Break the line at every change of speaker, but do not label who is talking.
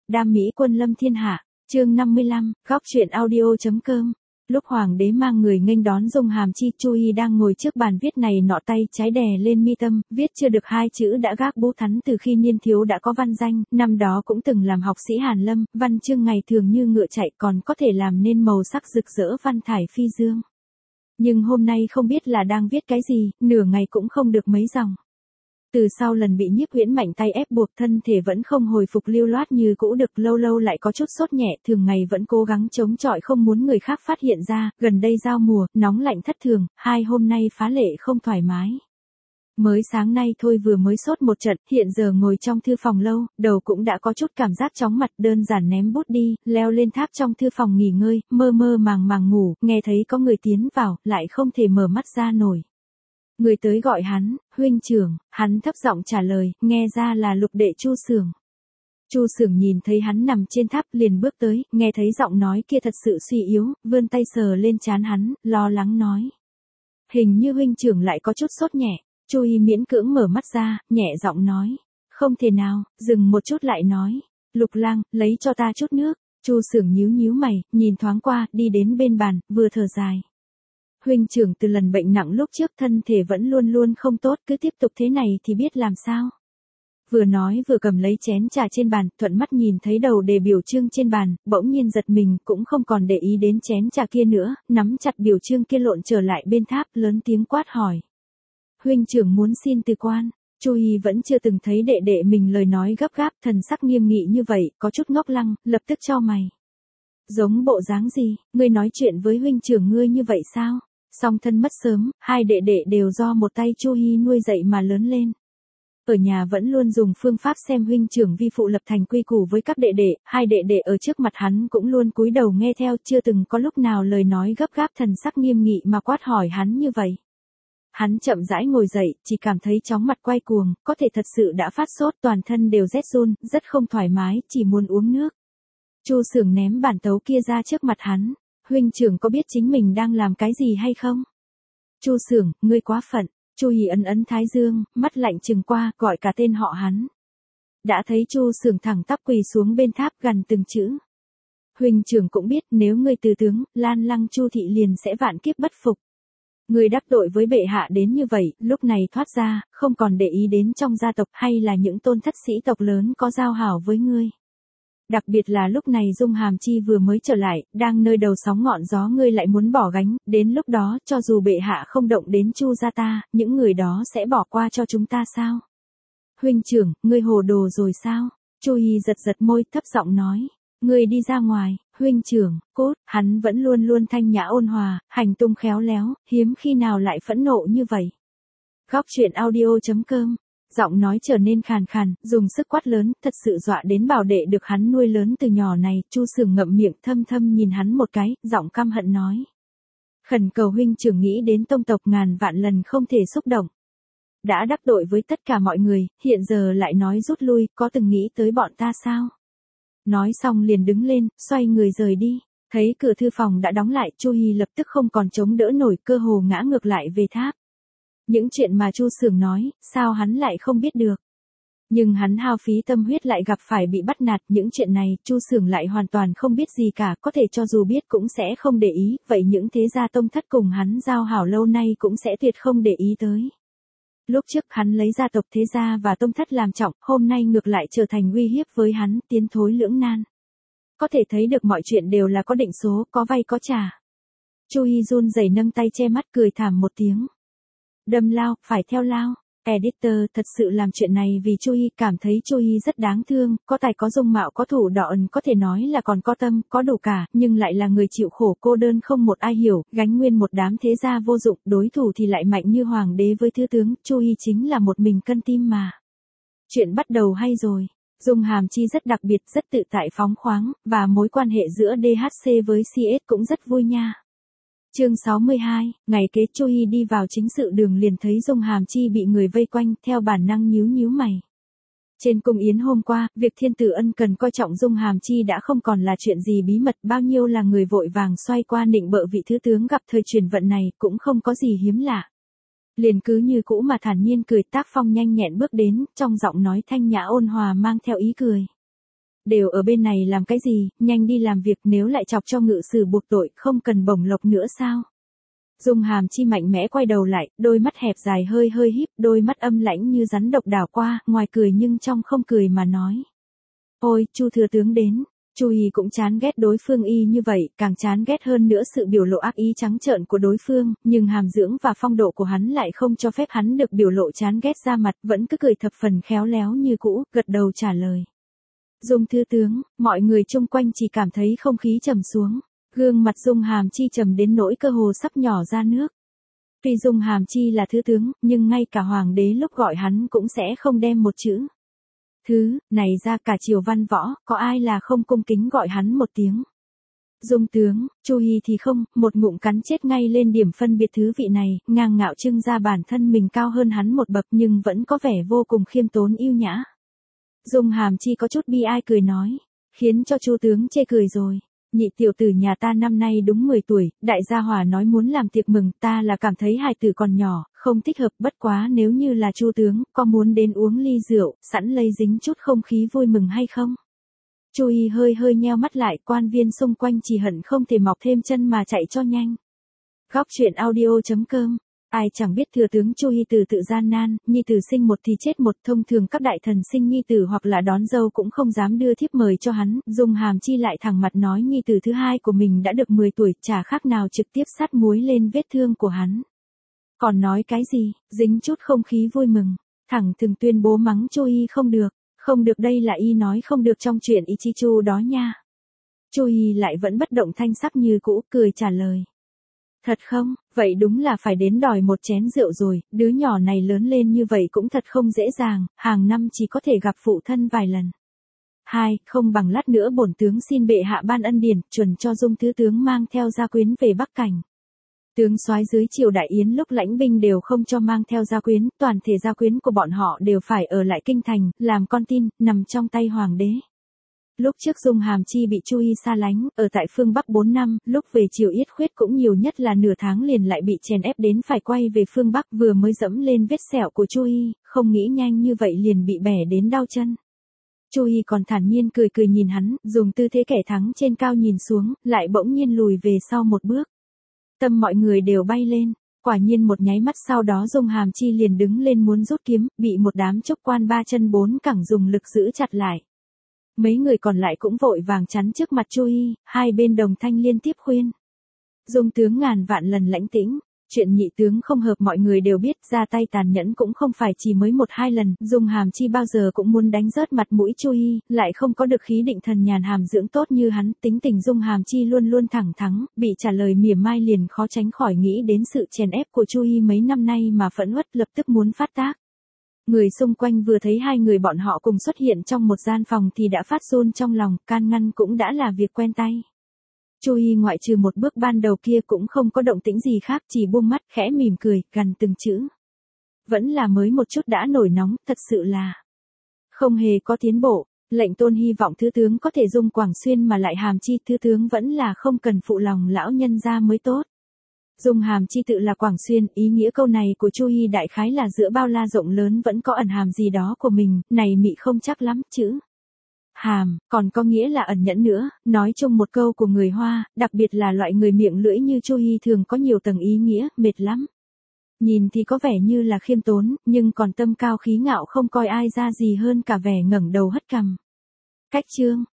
Đam mỹ quân lâm thiên hạ, chương 55, góc truyện audio.com. Lúc hoàng đế mang người nghênh đón Dung Hàm Chi, Chu Hi đang ngồi trước bàn viết này nọ, tay trái đè lên mi tâm, viết chưa được hai chữ đã gác bút. Hắn từ khi niên thiếu đã có văn danh, năm đó cũng từng làm học sĩ hàn lâm, văn chương ngày thường như ngựa chạy, còn có thể làm nên màu sắc rực rỡ văn thải phi dương. Nhưng hôm nay không biết là đang viết cái gì, nửa ngày cũng không được mấy dòng. Từ sau lần bị Nhiếp Huyễn mạnh tay ép buộc, thân thể vẫn không hồi phục lưu loát như cũ được, lâu lâu lại có chút sốt nhẹ, thường ngày vẫn cố gắng chống chọi không muốn người khác phát hiện ra, gần đây giao mùa, nóng lạnh thất thường, hai hôm nay phá lệ không thoải mái. Mới sáng nay thôi vừa mới sốt một trận, hiện giờ ngồi trong thư phòng lâu, đầu cũng đã có chút cảm giác chóng mặt, đơn giản ném bút đi, leo lên tháp trong thư phòng nghỉ ngơi, mơ mơ màng màng ngủ, nghe thấy có người tiến vào, lại không thể mở mắt ra nổi. Người tới gọi hắn, huynh trưởng, hắn thấp giọng trả lời, nghe ra là lục đệ Chu Xưởng. Chu Xưởng nhìn thấy hắn nằm trên tháp liền bước tới, nghe thấy giọng nói kia thật sự suy yếu, vươn tay sờ lên trán hắn, lo lắng nói. Hình như huynh trưởng lại có chút sốt nhẹ. Chu Hi miễn cưỡng mở mắt ra, nhẹ giọng nói. Không thể nào, dừng một chút lại nói. Lục lang, lấy cho ta chút nước. Chu Xưởng nhíu nhíu mày, nhìn thoáng qua, đi đến bên bàn, vừa thở dài. Huynh trưởng từ lần bệnh nặng lúc trước thân thể vẫn luôn luôn không tốt, cứ tiếp tục thế này thì biết làm sao. Vừa nói vừa cầm lấy chén trà trên bàn, thuận mắt nhìn thấy đầu đề biểu chương trên bàn, bỗng nhiên giật mình, cũng không còn để ý đến chén trà kia nữa, nắm chặt biểu chương kia lộn trở lại bên tháp, lớn tiếng quát hỏi. Huynh trưởng muốn xin từ quan. Chu Hi vẫn chưa từng thấy đệ đệ mình lời nói gấp gáp, thần sắc nghiêm nghị như vậy, có chút ngốc lăng, lập tức chau mày. Giống bộ dáng gì, ngươi nói chuyện với huynh trưởng ngươi như vậy sao? Song thân mất sớm, hai đệ đệ đều do một tay Chu Hi nuôi dạy mà lớn lên. Ở nhà vẫn luôn dùng phương pháp xem huynh trưởng vi phụ lập thành quy củ với các đệ đệ, hai đệ đệ ở trước mặt hắn cũng luôn cúi đầu nghe theo, chưa từng có lúc nào lời nói gấp gáp thần sắc nghiêm nghị mà quát hỏi hắn như vậy. Hắn chậm rãi ngồi dậy, chỉ cảm thấy chóng mặt quay cuồng, có thể thật sự đã phát sốt, toàn thân đều rét run, rất không thoải mái, chỉ muốn uống nước. Chu Xưởng ném bản tấu kia ra trước mặt hắn. Huynh trưởng có biết chính mình đang làm cái gì hay không? Chu Xưởng, ngươi quá phận. Chu Hi ấn thái dương, mắt lạnh trừng qua, gọi cả tên họ hắn. Đã thấy Chu Xưởng thẳng tắp quỳ xuống bên tháp gần từng chữ. Huynh trưởng cũng biết nếu ngươi từ tướng, Lan Lăng Chu thị liền sẽ vạn kiếp bất phục. Ngươi đắc tội với bệ hạ đến như vậy, lúc này thoát ra, không còn để ý đến trong gia tộc hay là những tôn thất sĩ tộc lớn có giao hảo với ngươi. Đặc biệt là lúc này Dung Hàm Chi vừa mới trở lại, đang nơi đầu sóng ngọn gió, ngươi lại muốn bỏ gánh, đến lúc đó, cho dù bệ hạ không động đến Chu gia ta, những người đó sẽ bỏ qua cho chúng ta sao? Huynh trưởng, ngươi hồ đồ rồi sao? Chu Hi giật giật môi, thấp giọng nói. Ngươi đi ra ngoài, huynh trưởng, cốt, hắn vẫn luôn luôn thanh nhã ôn hòa, hành tung khéo léo, hiếm khi nào lại phẫn nộ như vậy. Góc truyện audio.com. Giọng nói trở nên khàn khàn, dùng sức quát lớn, thật sự dọa đến bảo đệ được hắn nuôi lớn từ nhỏ này. Chu Xưởng ngậm miệng, thâm thâm nhìn hắn một cái, giọng căm hận nói. Khẩn cầu huynh trưởng nghĩ đến tông tộc, ngàn vạn lần không thể xúc động. Đã đắc tội với tất cả mọi người, hiện giờ lại nói rút lui, có từng nghĩ tới bọn ta sao? Nói xong liền đứng lên, xoay người rời đi. Thấy cửa thư phòng đã đóng lại, Chu Hi lập tức không còn chống đỡ nổi, cơ hồ ngã ngược lại về tháp. Những chuyện mà Chu Xưởng nói, sao hắn lại không biết được? Nhưng hắn hao phí tâm huyết lại gặp phải bị bắt nạt, những chuyện này, Chu Xưởng lại hoàn toàn không biết gì cả, có thể cho dù biết cũng sẽ không để ý, vậy những thế gia tông thất cùng hắn giao hảo lâu nay cũng sẽ tuyệt không để ý tới. Lúc trước hắn lấy gia tộc thế gia và tông thất làm trọng, hôm nay ngược lại trở thành uy hiếp với hắn, tiến thối lưỡng nan. Có thể thấy được mọi chuyện đều là có định số, có vay có trả. Chu Hi run rẩy nâng tay che mắt, cười thảm một tiếng. Đâm lao, phải theo lao. Editor thật sự làm chuyện này vì Chu Hi, cảm thấy Chu Hi rất đáng thương, có tài có dung mạo có thủ đoạn, có thể nói là còn có tâm, có đủ cả, nhưng lại là người chịu khổ cô đơn không một ai hiểu, gánh nguyên một đám thế gia vô dụng, đối thủ thì lại mạnh như hoàng đế với thứ tướng, Chu Hi chính là một mình cân tim mà. Chuyện bắt đầu hay rồi. Dung Hàm Chi rất đặc biệt, rất tự tại phóng khoáng, và mối quan hệ giữa DHC với CS cũng rất vui nha. Chương 62, ngày kế Chu Hi đi vào chính sự đường liền thấy Dung Hàm Chi bị người vây quanh, theo bản năng nhíu nhíu mày. Trên cung yến hôm qua, việc thiên tử ân cần coi trọng Dung Hàm Chi đã không còn là chuyện gì bí mật, bao nhiêu là người vội vàng xoay qua nịnh bợ vị thứ tướng gặp thời chuyển vận này, cũng không có gì hiếm lạ. Liền cứ như cũ mà thản nhiên cười, tác phong nhanh nhẹn bước đến, trong giọng nói thanh nhã ôn hòa mang theo ý cười. đều ở bên này làm cái gì, nhanh đi làm việc, nếu lại chọc cho ngự sử buộc tội, không cần bổng lộc nữa sao? Dung Hàm Chi mạnh mẽ quay đầu lại, đôi mắt hẹp dài hơi hơi híp, đôi mắt âm lãnh như rắn độc đảo qua, ngoài cười nhưng trong không cười mà nói. Ôi, Chu thừa tướng đến. Chu Hi cũng chán ghét đối phương y như vậy, càng chán ghét hơn nữa sự biểu lộ ác ý trắng trợn của đối phương, nhưng hàm dưỡng và phong độ của hắn lại không cho phép hắn được biểu lộ chán ghét ra mặt, vẫn cứ cười thập phần khéo léo như cũ, gật đầu trả lời. Dung thư tướng, mọi người chung quanh chỉ cảm thấy không khí trầm xuống, gương mặt Dung Hàm Chi trầm đến nỗi cơ hồ sắp nhỏ ra nước. Tuy Dung Hàm Chi là thứ tướng, nhưng ngay cả hoàng đế lúc gọi hắn cũng sẽ không đem một chữ thứ này ra, cả triều văn võ, có ai là không cung kính gọi hắn một tiếng Dung tướng. Chu Hi thì không, một ngụm cắn chết ngay lên điểm phân biệt thứ vị này, ngang ngạo trưng ra bản thân mình cao hơn hắn một bậc nhưng vẫn có vẻ vô cùng khiêm tốn yêu nhã. Dung Hàm Chi có chút bi ai cười nói, khiến cho Chu tướng chê cười rồi. Nhị tiểu tử nhà ta năm nay đúng 10 tuổi, đại gia hỏa nói muốn làm tiệc mừng, ta là cảm thấy hài tử còn nhỏ, không thích hợp, bất quá nếu như là Chu tướng, có muốn đến uống ly rượu, sẵn lây dính chút không khí vui mừng hay không? Chu Hi hơi hơi nheo mắt lại, quan viên xung quanh chỉ hận không thể mọc thêm chân mà chạy cho nhanh. Góc truyện audio.com. Ai chẳng biết thừa tướng Chu Hi từ tự gian nan, nhi tử sinh một thì chết một, thông thường các đại thần sinh nhi tử hoặc là đón dâu cũng không dám đưa thiếp mời cho hắn, Dung Hàm Chi lại thẳng mặt nói nhi tử thứ hai của mình đã được 10 tuổi, chả khác nào trực tiếp sát muối lên vết thương của hắn. Còn nói cái gì, dính chút không khí vui mừng, thẳng thừng tuyên bố mắng Chu Hi không được đây là y nói không được trong chuyện Ichichu đó nha. Chu Hi lại vẫn bất động thanh sắc như cũ, cười trả lời. Thật không, vậy đúng là phải đến đòi một chén rượu rồi, đứa nhỏ này lớn lên như vậy cũng thật không dễ dàng, hàng năm chỉ có thể gặp phụ thân vài lần. Hai, không bằng lát nữa bổn tướng xin bệ hạ ban ân điển, chuẩn cho Dung thứ tướng mang theo gia quyến về Bắc Cảnh. Tướng soái dưới triều đại yến lúc lãnh binh đều không cho mang theo gia quyến, toàn thể gia quyến của bọn họ đều phải ở lại kinh thành, làm con tin, nằm trong tay hoàng đế. Lúc trước Dung Hàm Chi bị Chu Hi xa lánh, ở tại phương Bắc 4 năm, lúc về triều yết khuyết cũng nhiều nhất là nửa tháng liền lại bị chèn ép đến phải quay về phương Bắc, vừa mới dẫm lên vết sẹo của Chu Hi, không nghĩ nhanh như vậy liền bị bẻ đến đau chân. Chu Hi còn thản nhiên cười cười nhìn hắn, dùng tư thế kẻ thắng trên cao nhìn xuống, lại bỗng nhiên lùi về sau một bước. Tâm mọi người đều bay lên, quả nhiên một nháy mắt sau đó Dung Hàm Chi liền đứng lên muốn rút kiếm, bị một đám trúc quan ba chân bốn cẳng dùng lực giữ chặt lại. Mấy người còn lại cũng vội vàng chắn trước mặt Chu Hi, hai bên đồng thanh liên tiếp khuyên. Dung tướng ngàn vạn lần lãnh tĩnh, chuyện nhị tướng không hợp mọi người đều biết, ra tay tàn nhẫn cũng không phải chỉ mới một hai lần, Dung Hàm Chi bao giờ cũng muốn đánh rớt mặt mũi Chu Hi, lại không có được khí định thần nhàn hàm dưỡng tốt như hắn, tính tình Dung Hàm Chi luôn luôn thẳng thắn, bị trả lời mỉa mai liền khó tránh khỏi nghĩ đến sự chèn ép của Chu Hi mấy năm nay mà phẫn uất lập tức muốn phát tác. Người xung quanh vừa thấy hai người bọn họ cùng xuất hiện trong một gian phòng thì đã phát run trong lòng, can ngăn cũng đã là việc quen tay. Chu Hi ngoại trừ một bước ban đầu kia cũng không có động tĩnh gì khác, chỉ buông mắt, khẽ mỉm cười, gằn từng chữ. Vẫn là mới một chút đã nổi nóng, thật sự là không hề có tiến bộ, lệnh tôn hy vọng thứ tướng có thể dung Quảng Xuyên mà lại Hàm Chi thứ tướng vẫn là không cần phụ lòng lão nhân gia mới tốt. Dung Hàm Chi tự là Quảng Xuyên, ý nghĩa câu này của Chu Hi đại khái là giữa bao la rộng lớn vẫn có ẩn hàm gì đó của mình, này mị không chắc lắm, chữ hàm, còn có nghĩa là ẩn nhẫn nữa, nói chung một câu của người Hoa, đặc biệt là loại người miệng lưỡi như Chu Hi thường có nhiều tầng ý nghĩa, mệt lắm. Nhìn thì có vẻ như là khiêm tốn, nhưng còn tâm cao khí ngạo không coi ai ra gì hơn cả vẻ ngẩng đầu hất cằm. Cách chương,